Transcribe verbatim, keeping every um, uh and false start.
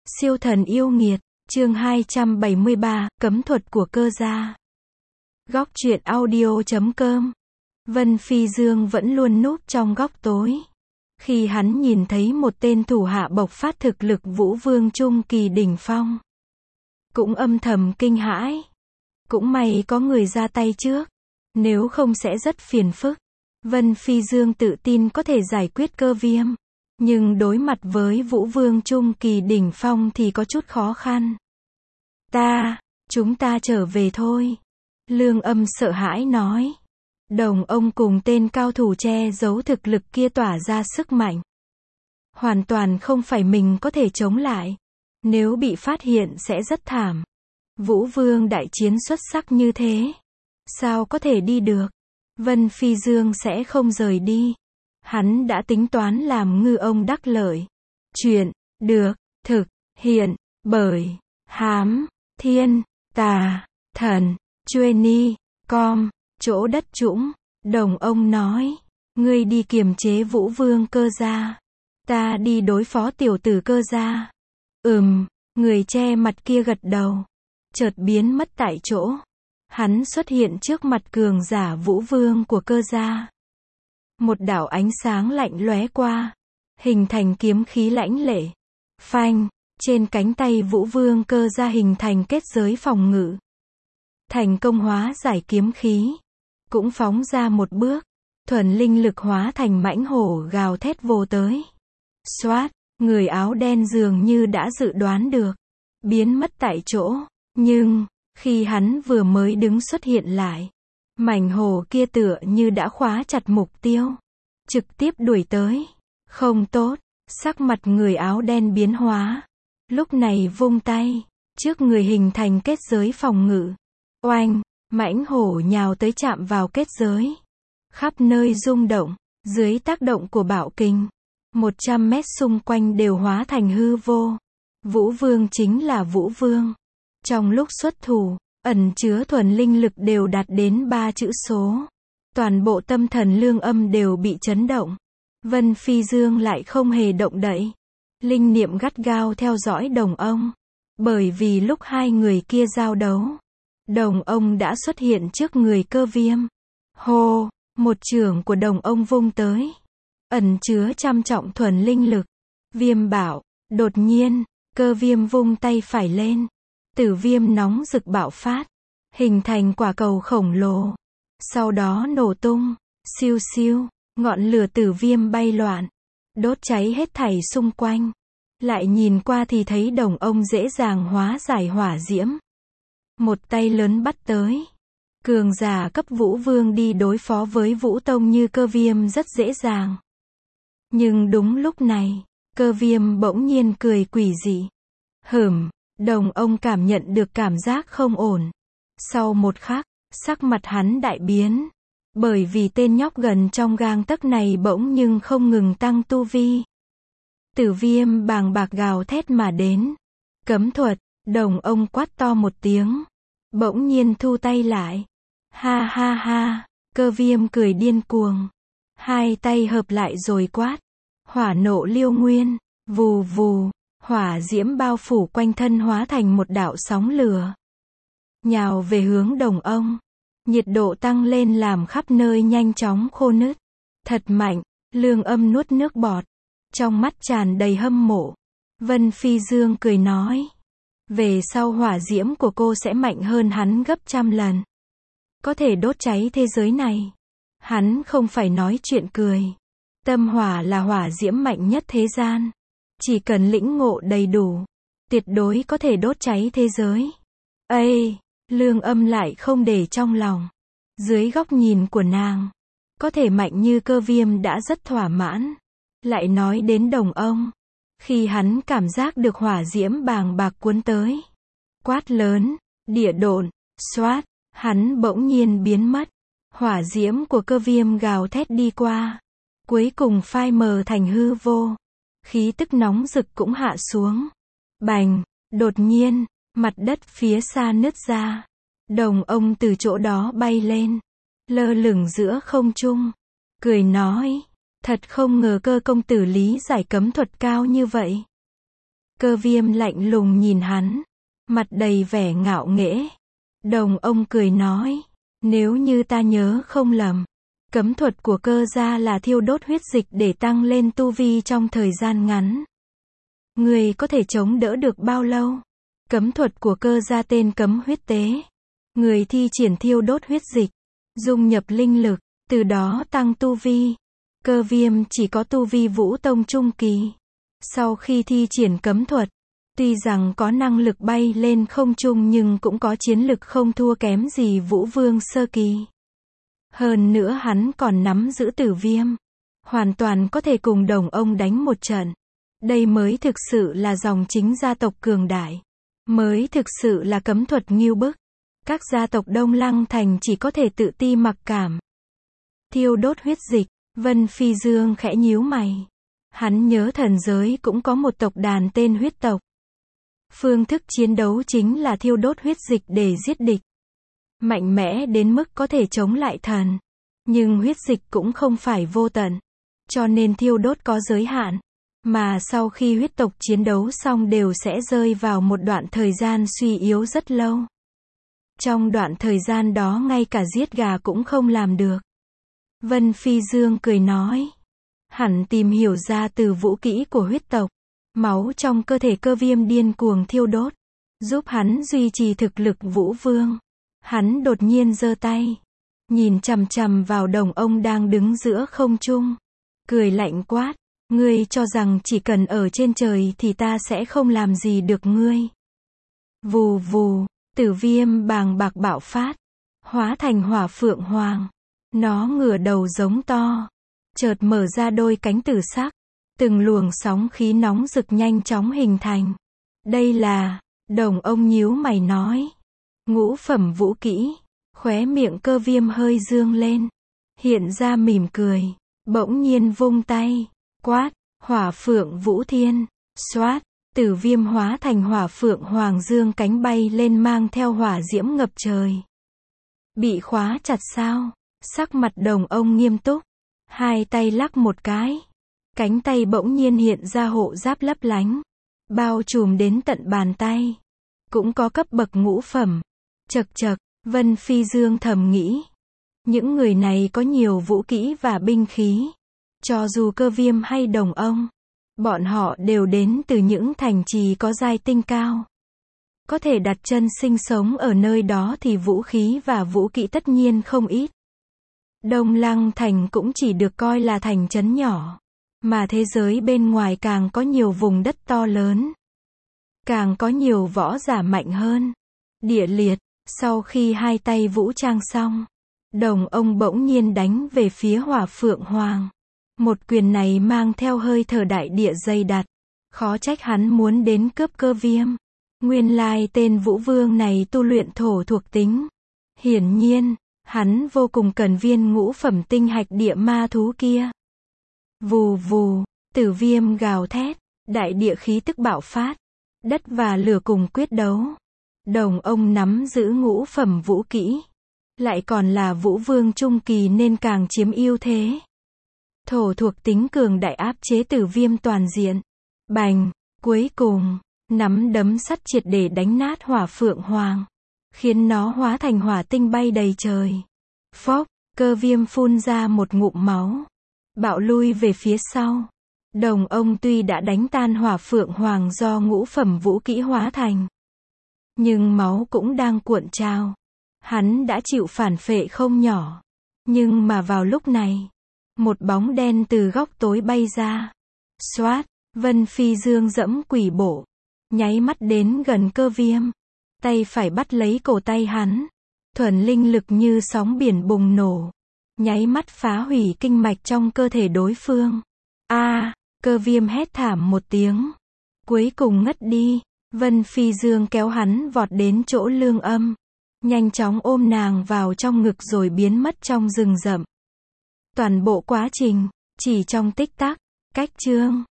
Siêu thần yêu nghiệt, chương hai trăm bảy mươi ba, cấm thuật của cơ gia. Góc truyện audio chấm com. Vân Phi Dương vẫn luôn núp trong góc tối. Khi hắn nhìn thấy một tên thủ hạ bộc phát thực lực Vũ Vương trung kỳ đỉnh phong, cũng âm thầm kinh hãi. Cũng may có người ra tay trước, nếu không sẽ rất phiền phức. Vân Phi Dương tự tin có thể giải quyết Cơ Viêm, nhưng đối mặt với Vũ Vương trung kỳ đỉnh phong thì có chút khó khăn. Ta, chúng ta trở về thôi. Lương Âm sợ hãi nói. Đồng ông cùng tên cao thủ che giấu thực lực kia tỏa ra sức mạnh. Hoàn toàn không phải mình có thể chống lại. Nếu bị phát hiện sẽ rất thảm. Vũ Vương đại chiến xuất sắc như thế, sao có thể đi được? Vân Phi Dương sẽ không rời đi. Hắn đã tính toán làm ngư ông đắc lợi. Chuyện được thực hiện bởi Hám Thiên Tà Thần Trueni com. Chỗ đất trũng. Đồng ông nói, ngươi đi kiềm chế Vũ Vương Cơ gia, ta đi đối phó tiểu tử Cơ gia. Ừm, người che mặt kia gật đầu, chợt biến mất tại chỗ. Hắn xuất hiện trước mặt cường giả Vũ Vương của Cơ gia. Một đạo ánh sáng lạnh lóe qua, hình thành kiếm khí lãnh lệ. Phanh, trên cánh tay Vũ Vương Cơ gia hình thành kết giới phòng ngự. Thành công hóa giải kiếm khí, cũng phóng ra một bước, thuần linh lực hóa thành mãnh hổ gào thét vồ tới. Xoát, người áo đen dường như đã dự đoán được, biến mất tại chỗ, nhưng khi hắn vừa mới đứng xuất hiện lại, mảnh hổ kia tựa như đã khóa chặt mục tiêu, trực tiếp đuổi tới. Không tốt, sắc mặt người áo đen biến hóa, lúc này vung tay, trước người hình thành kết giới phòng ngự. Oanh, mãnh hổ nhào tới chạm vào kết giới, khắp nơi rung động, dưới tác động của bạo kình, một trăm mét xung quanh đều hóa thành hư vô. Vũ Vương chính là Vũ Vương. Trong lúc xuất thủ, ẩn chứa thuần linh lực đều đạt đến ba chữ số. Toàn bộ tâm thần Lương Âm đều bị chấn động. Vân Phi Dương lại không hề động đậy. Linh niệm gắt gao theo dõi đồng ông. Bởi vì lúc hai người kia giao đấu, đồng ông đã xuất hiện trước người Cơ Viêm. Hô, một chưởng của đồng ông vung tới, ẩn chứa trăm trọng thuần linh lực. Viêm bảo, đột nhiên, Cơ Viêm vung tay phải lên. Tử viêm nóng rực bạo phát, hình thành quả cầu khổng lồ. Sau đó nổ tung, siêu siêu, ngọn lửa tử viêm bay loạn, đốt cháy hết thảy xung quanh. Lại nhìn qua thì thấy đồng ông dễ dàng hóa giải hỏa diễm. Một tay lớn bắt tới. Cường giả cấp Vũ Vương đi đối phó với Vũ Tông như Cơ Viêm rất dễ dàng. Nhưng đúng lúc này, Cơ Viêm bỗng nhiên cười quỷ dị. Hửm, đồng ông cảm nhận được cảm giác không ổn. Sau một khắc, sắc mặt hắn đại biến. Bởi vì tên nhóc gần trong gang tấc này bỗng nhưng không ngừng tăng tu vi. Tử viêm bàng bạc gào thét mà đến. Cấm thuật, đồng ông quát to một tiếng. Bỗng nhiên thu tay lại. Ha ha ha, Cơ Viêm cười điên cuồng. Hai tay hợp lại rồi quát. Hỏa nộ liêu nguyên, vù vù, hỏa diễm bao phủ quanh thân hóa thành một đạo sóng lửa. Nhào về hướng đồng ông. Nhiệt độ tăng lên làm khắp nơi nhanh chóng khô nứt. Thật mạnh, Lương Âm nuốt nước bọt. Trong mắt tràn đầy hâm mộ. Vân Phi Dương cười nói. Về sau hỏa diễm của cô sẽ mạnh hơn hắn gấp trăm lần. Có thể đốt cháy thế giới này. Hắn không phải nói chuyện cười. Tâm hỏa là hỏa diễm mạnh nhất thế gian. Chỉ cần lĩnh ngộ đầy đủ, tuyệt đối có thể đốt cháy thế giới. Ây, Lương Âm lại không để trong lòng. Dưới góc nhìn của nàng, có thể mạnh như Cơ Viêm đã rất thỏa mãn. Lại nói đến đồng ông. Khi hắn cảm giác được hỏa diễm bàng bạc cuốn tới, quát lớn, địa độn, xoát, hắn bỗng nhiên biến mất. Hỏa diễm của Cơ Viêm gào thét đi qua, cuối cùng phai mờ thành hư vô. Khí tức nóng rực cũng hạ xuống. Bành, đột nhiên, mặt đất phía xa nứt ra. Đồng ông từ chỗ đó bay lên, lơ lửng giữa không trung, cười nói, thật không ngờ Cơ công tử lý giải cấm thuật cao như vậy. Cơ Viêm lạnh lùng nhìn hắn, mặt đầy vẻ ngạo nghễ. Đồng ông cười nói, nếu như ta nhớ không lầm, cấm thuật của Cơ gia là thiêu đốt huyết dịch để tăng lên tu vi trong thời gian ngắn. Người có thể chống đỡ được bao lâu? Cấm thuật của Cơ gia tên cấm huyết tế. Người thi triển thiêu đốt huyết dịch, dung nhập linh lực, từ đó tăng tu vi. Cơ Viêm chỉ có tu vi Vũ Tông trung kỳ. Sau khi thi triển cấm thuật, tuy rằng có năng lực bay lên không trung nhưng cũng có chiến lực không thua kém gì Vũ Vương sơ kỳ. Hơn nữa hắn còn nắm giữ Tử Viêm, hoàn toàn có thể cùng Đồng ông đánh một trận. Đây mới thực sự là dòng chính gia tộc cường đại, mới thực sự là cấm thuật ngưu bức. Các gia tộc Đông Lăng Thành chỉ có thể tự ti mặc cảm. Thiêu đốt huyết dịch, Vân Phi Dương khẽ nhíu mày. Hắn nhớ thần giới cũng có một tộc đàn tên huyết tộc. Phương thức chiến đấu chính là thiêu đốt huyết dịch để giết địch. Mạnh mẽ đến mức có thể chống lại thần. Nhưng huyết dịch cũng không phải vô tận. Cho nên thiêu đốt có giới hạn. Mà sau khi huyết tộc chiến đấu xong đều sẽ rơi vào một đoạn thời gian suy yếu rất lâu. Trong đoạn thời gian đó ngay cả giết gà cũng không làm được. Vân Phi Dương cười nói. Hẳn tìm hiểu ra từ vũ kỹ của huyết tộc. Máu trong cơ thể Cơ Viêm điên cuồng thiêu đốt, giúp hắn duy trì thực lực Vũ Vương. Hắn đột nhiên giơ tay, nhìn chằm chằm vào Đồng ông đang đứng giữa không trung. Cười lạnh quát, ngươi cho rằng chỉ cần ở trên trời thì ta sẽ không làm gì được ngươi. Vù vù, Tử Viêm bàng bạc bạo phát, hóa thành hỏa phượng hoàng. Nó ngửa đầu giống to, chợt mở ra đôi cánh tử sắc. Từng luồng sóng khí nóng rực nhanh chóng hình thành. Đây là, Đồng ông nhíu mày nói. Ngũ phẩm vũ kỹ. Khóe miệng Cơ Viêm hơi dương lên. Hiện ra mỉm cười. Bỗng nhiên vung tay. Quát, hỏa phượng vũ thiên. Xoát, Tử Viêm hóa thành hỏa phượng hoàng dương cánh bay lên mang theo hỏa diễm ngập trời. Bị khóa chặt sao? Sắc mặt Đồng ông nghiêm túc. Hai tay lắc một cái. Cánh tay bỗng nhiên hiện ra hộ giáp lấp lánh, bao trùm đến tận bàn tay. Cũng có cấp bậc ngũ phẩm. Chậc chậc, Vân Phi Dương thầm nghĩ. Những người này có nhiều vũ kỹ và binh khí. Cho dù Cơ Viêm hay Đồng ông, bọn họ đều đến từ những thành trì có giai tinh cao. Có thể đặt chân sinh sống ở nơi đó thì vũ khí và vũ kỹ tất nhiên không ít. Đông Lăng Thành cũng chỉ được coi là thành trấn nhỏ. Mà thế giới bên ngoài càng có nhiều vùng đất to lớn. Càng có nhiều võ giả mạnh hơn. Địa liệt, sau khi hai tay vũ trang xong, Đồng ông bỗng nhiên đánh về phía hỏa phượng hoàng. Một quyền này mang theo hơi thở đại địa dày đặc. Khó trách hắn muốn đến cướp Cơ Viêm. Nguyên lai tên Vũ Vương này tu luyện thổ thuộc tính. Hiển nhiên, hắn vô cùng cần viên ngũ phẩm tinh hạch địa ma thú kia. Vù vù, Tử Viêm gào thét, đại địa khí tức bạo phát, đất và lửa cùng quyết đấu. Đồng ông nắm giữ ngũ phẩm vũ kỹ, lại còn là Vũ Vương trung kỳ nên càng chiếm ưu thế. Thổ thuộc tính cường đại áp chế Tử Viêm toàn diện. Bành, cuối cùng, nắm đấm sắt triệt để đánh nát hỏa phượng hoàng, khiến nó hóa thành hỏa tinh bay đầy trời. Phốc, Cơ Viêm phun ra một ngụm máu, bạo lui về phía sau. Đồng ông tuy đã đánh tan hỏa phượng hoàng do ngũ phẩm vũ kỹ hóa thành, nhưng máu cũng đang cuộn trào. Hắn đã chịu phản phệ không nhỏ. Nhưng mà vào lúc này, một bóng đen từ góc tối bay ra. Xoát, Vân Phi Dương dẫm quỷ bộ, nháy mắt đến gần Cơ Viêm. Tay phải bắt lấy cổ tay hắn. Thuần linh lực như sóng biển bùng nổ, nháy mắt phá hủy kinh mạch trong cơ thể đối phương. A, à, Cơ Viêm hét thảm một tiếng, cuối cùng ngất đi. Vân Phi Dương kéo hắn vọt đến chỗ Lương Âm, nhanh chóng ôm nàng vào trong ngực rồi biến mất trong rừng rậm. Toàn bộ quá trình, chỉ trong tích tắc. Cách chương